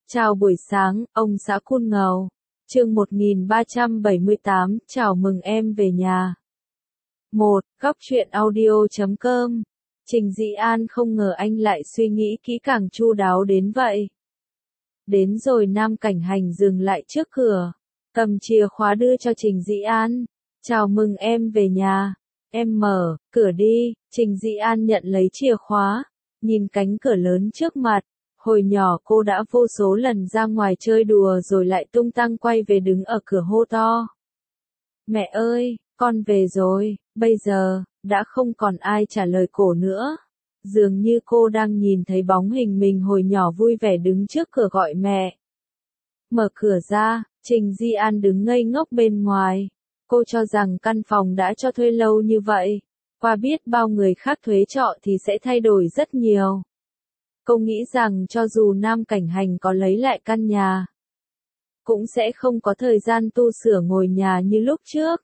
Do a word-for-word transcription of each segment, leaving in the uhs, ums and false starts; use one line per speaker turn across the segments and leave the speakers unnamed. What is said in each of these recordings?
Chào buổi sáng, ông xã Cun Ngầu. Chương một nghìn ba trăm bảy mươi tám, chào mừng em về nhà. một. Góc truyện audio chấm com. Trình Dĩ An không ngờ anh lại suy nghĩ kỹ càng chu đáo đến vậy. Đến rồi Nam Cảnh Hành dừng lại trước cửa, cầm chìa khóa đưa cho Trình Dĩ An. Chào mừng em về nhà. Em mở cửa đi. Trình Dĩ An nhận lấy chìa khóa, nhìn cánh cửa lớn trước mặt. Hồi nhỏ cô đã vô số lần ra ngoài chơi đùa rồi lại tung tăng quay về đứng ở cửa hô to. Mẹ ơi, con về rồi. Bây giờ, đã không còn ai trả lời cổ nữa. Dường như cô đang nhìn thấy bóng hình mình hồi nhỏ vui vẻ đứng trước cửa gọi mẹ. Mở cửa ra, Trình Dĩ An đứng ngây ngốc bên ngoài. Cô cho rằng căn phòng đã cho thuê lâu như vậy, qua biết bao người khác thuê trọ thì sẽ thay đổi rất nhiều. Cô nghĩ rằng cho dù Nam Cảnh Hành có lấy lại căn nhà, cũng sẽ không có thời gian tu sửa ngôi nhà như lúc trước.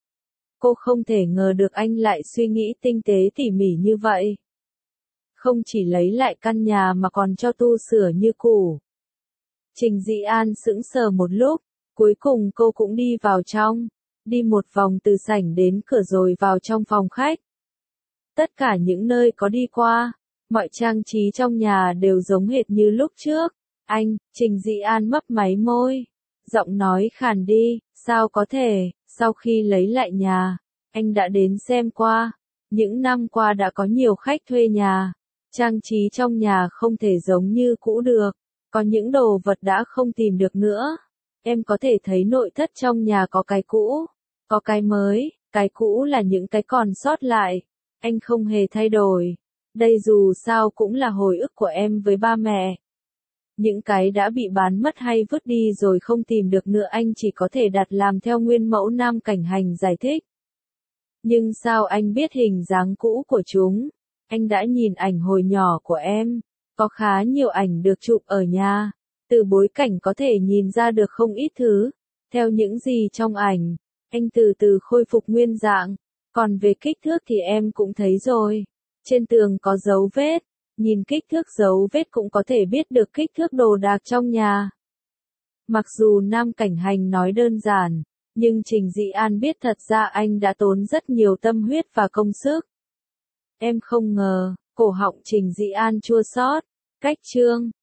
Cô không thể ngờ được anh lại suy nghĩ tinh tế tỉ mỉ như vậy. Không chỉ lấy lại căn nhà mà còn cho tu sửa như cũ. Trình Dĩ An sững sờ một lúc, cuối cùng cô cũng đi vào trong, đi một vòng từ sảnh đến cửa rồi vào trong phòng khách. Tất cả những nơi có đi qua, mọi trang trí trong nhà đều giống hệt như lúc trước. Anh, Trình Dĩ An mấp máy môi, giọng nói khàn đi, sao có thể, sau khi lấy lại nhà, anh đã đến xem qua. Những năm qua đã có nhiều khách thuê nhà, trang trí trong nhà không thể giống như cũ được, có những đồ vật đã không tìm được nữa. Em có thể thấy nội thất trong nhà có cái cũ, có cái mới, cái cũ là những cái còn sót lại, anh không hề thay đổi. Đây dù sao cũng là hồi ức của em với ba mẹ. Những cái đã bị bán mất hay vứt đi rồi không tìm được nữa anh chỉ có thể đặt làm theo nguyên mẫu. Nam Cảnh Hành giải thích. Nhưng sao anh biết hình dáng cũ của chúng? Anh đã nhìn ảnh hồi nhỏ của em, có khá nhiều ảnh được chụp ở nhà. Từ bối cảnh có thể nhìn ra được không ít thứ. Theo những gì trong ảnh, anh từ từ khôi phục nguyên dạng. Còn về kích thước thì em cũng thấy rồi. Trên tường có dấu vết, nhìn kích thước dấu vết cũng có thể biết được kích thước đồ đạc trong nhà. Mặc dù Nam Cảnh Hành nói đơn giản, nhưng Trình Dĩ An biết thật ra anh đã tốn rất nhiều tâm huyết và công sức. Em không ngờ, cổ họng Trình Dĩ An chua xót. Cách chương